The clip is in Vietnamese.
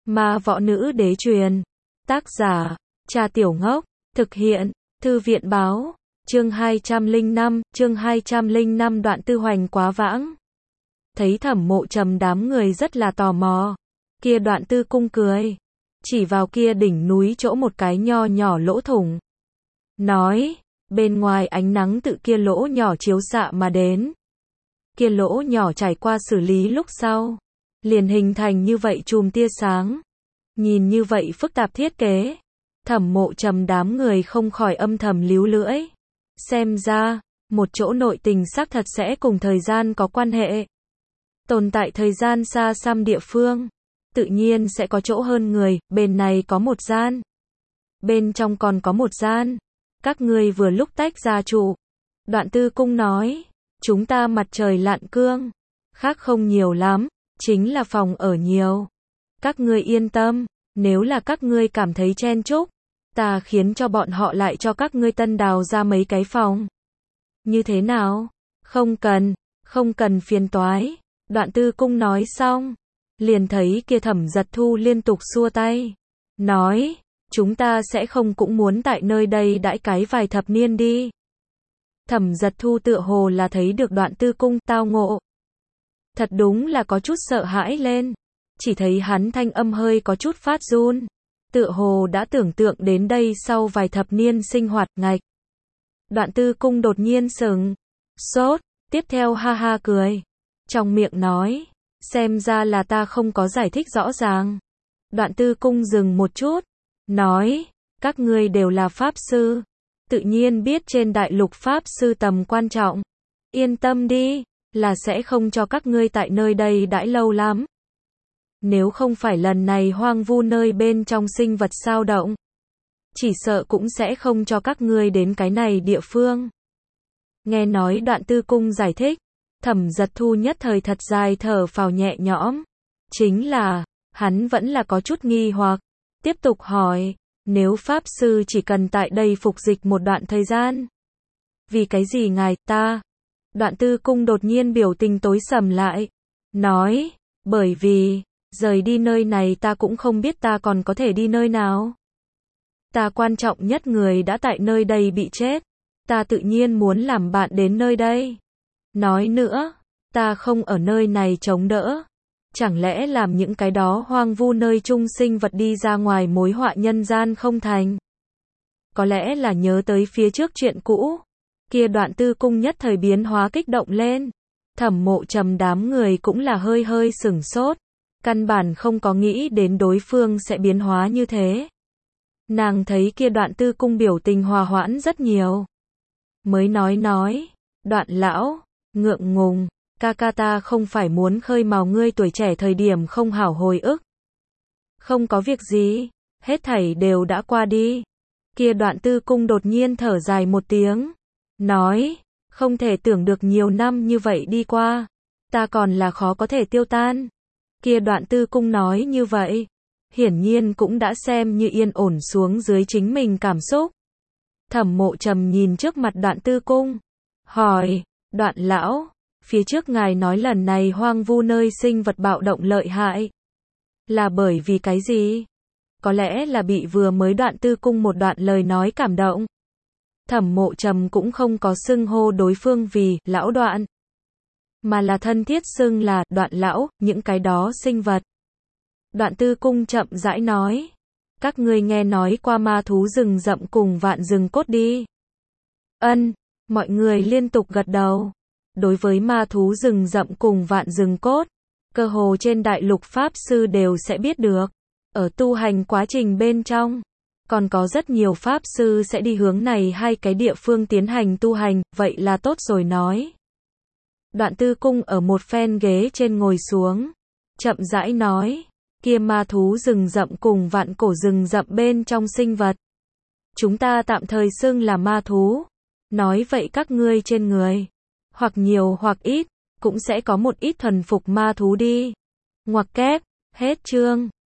Ma Võ Nữ Đế truyền. Tác giả, Trà Tiểu Ngốc. Thực hiện, Thư viện báo. Chương 205, đoạn tư hoành quá vãng. Thấy Thẩm Mộ Trầm đám người rất là tò mò. Kia Đoạn Tư Cung cười. Chỉ vào kia đỉnh núi chỗ một cái nho nhỏ lỗ thủng. Nói, bên ngoài ánh nắng tự kia lỗ nhỏ chiếu xạ mà đến. Kia lỗ nhỏ trải qua xử lý lúc sau. Liền hình thành như vậy chùm tia sáng. Nhìn như vậy phức tạp thiết kế. Thẩm Mộ Trầm đám người không khỏi âm thầm líu lưỡi. Xem ra, một chỗ nội tình xác thật sẽ cùng thời gian có quan hệ. Tồn tại thời gian xa xăm địa phương. Tự nhiên sẽ có chỗ hơn người, bên này có một gian. Bên trong còn có một gian. Các ngươi vừa lúc tách ra trụ. Đoạn Tư Cung nói, chúng ta mặt trời lặn cương. Khác không nhiều lắm, chính là phòng ở nhiều. Các ngươi yên tâm, nếu là các ngươi cảm thấy chen chúc, ta khiến cho bọn họ lại cho các ngươi tân đào ra mấy cái phòng. Như thế nào? Không cần phiền toái. Đoạn Tư Cung nói xong, liền thấy kia Thẩm Giật Thu liên tục xua tay. Nói, chúng ta sẽ không cũng muốn tại nơi đây đãi cái vài thập niên đi. Thẩm Giật Thu tựa hồ là thấy được Đoạn Tư Cung tao ngộ. Thật đúng là có chút sợ hãi lên. Chỉ thấy hắn thanh âm hơi có chút phát run. Tựa hồ đã tưởng tượng đến đây sau vài thập niên sinh hoạt ngạch. Đoạn Tư Cung đột nhiên sững sốt, tiếp theo ha ha cười. Trong miệng nói, xem ra là ta không có giải thích rõ ràng. Đoạn Tư Cung dừng một chút, nói, các ngươi đều là pháp sư, tự nhiên biết trên đại lục pháp sư tầm quan trọng. Yên tâm đi, là sẽ không cho các ngươi tại nơi đây đãi lâu lắm. Nếu không phải lần này hoang vu nơi bên trong sinh vật sao động, chỉ sợ cũng sẽ không cho các ngươi đến cái này địa phương. Nghe nói Đoạn Tư Cung giải thích, Thẩm Giật Thu nhất thời thật dài thở phào nhẹ nhõm. Chính là, hắn vẫn là có chút nghi hoặc. Tiếp tục hỏi, nếu Pháp Sư chỉ cần tại đây phục dịch một đoạn thời gian. Vì cái gì ngài ta? Đoạn Tư Cung đột nhiên biểu tình tối sầm lại. Nói, bởi vì, rời đi nơi này ta cũng không biết ta còn có thể đi nơi nào. Ta quan trọng nhất người đã tại nơi đây bị chết. Ta tự nhiên muốn làm bạn đến nơi đây. Nói nữa, ta không ở nơi này chống đỡ. Chẳng lẽ làm những cái đó hoang vu nơi chung sinh vật đi ra ngoài mối họa nhân gian không thành? Có lẽ là nhớ tới phía trước chuyện cũ. Kia Đoạn Tư Cung nhất thời biến hóa kích động lên. Thẩm Mộ Trầm đám người cũng là hơi sửng sốt. Căn bản không có nghĩ đến đối phương sẽ biến hóa như thế. Nàng thấy kia Đoạn Tư Cung biểu tình hòa hoãn rất nhiều. Mới nói, Đoạn lão, ngượng ngùng, ca ca ta không phải muốn khơi mào ngươi tuổi trẻ thời điểm không hảo hồi ức. Không có việc gì, hết thảy đều đã qua đi. Kia Đoạn Tư Cung đột nhiên thở dài một tiếng. Nói, không thể tưởng được nhiều năm như vậy đi qua. Ta còn là khó có thể tiêu tan. Kia Đoạn Tư Cung nói như vậy. Hiển nhiên cũng đã xem như yên ổn xuống dưới chính mình cảm xúc. Thẩm Mộ Trầm nhìn trước mặt Đoạn Tư Cung. Hỏi, Đoạn lão, phía trước ngài nói lần này hoang vu nơi sinh vật bạo động lợi hại. Là bởi vì cái gì? Có lẽ là bị vừa mới Đoạn Tư Cung một đoạn lời nói cảm động. Thẩm Mộ Trầm cũng không có xưng hô đối phương vì lão Đoạn, mà là thân thiết xưng là Đoạn lão, những cái đó sinh vật. Đoạn Tư Cung chậm rãi nói, các ngươi nghe nói qua ma thú rừng rậm cùng vạn rừng cốt đi. Ân, mọi người liên tục gật đầu. Đối với ma thú rừng rậm cùng vạn rừng cốt, cơ hồ trên đại lục pháp sư đều sẽ biết được. Ở tu hành quá trình bên trong, còn có rất nhiều pháp sư sẽ đi hướng này hai cái địa phương tiến hành tu hành, vậy là tốt rồi nói. Đoạn Tư Cung ở một phen ghế trên ngồi xuống, chậm rãi nói, kia ma thú rừng rậm cùng vạn cổ rừng rậm bên trong sinh vật. Chúng ta tạm thời xưng là ma thú. Nói vậy các ngươi trên người, hoặc nhiều hoặc ít, cũng sẽ có một ít thuần phục ma thú đi. Ngoặc kép, hết chương.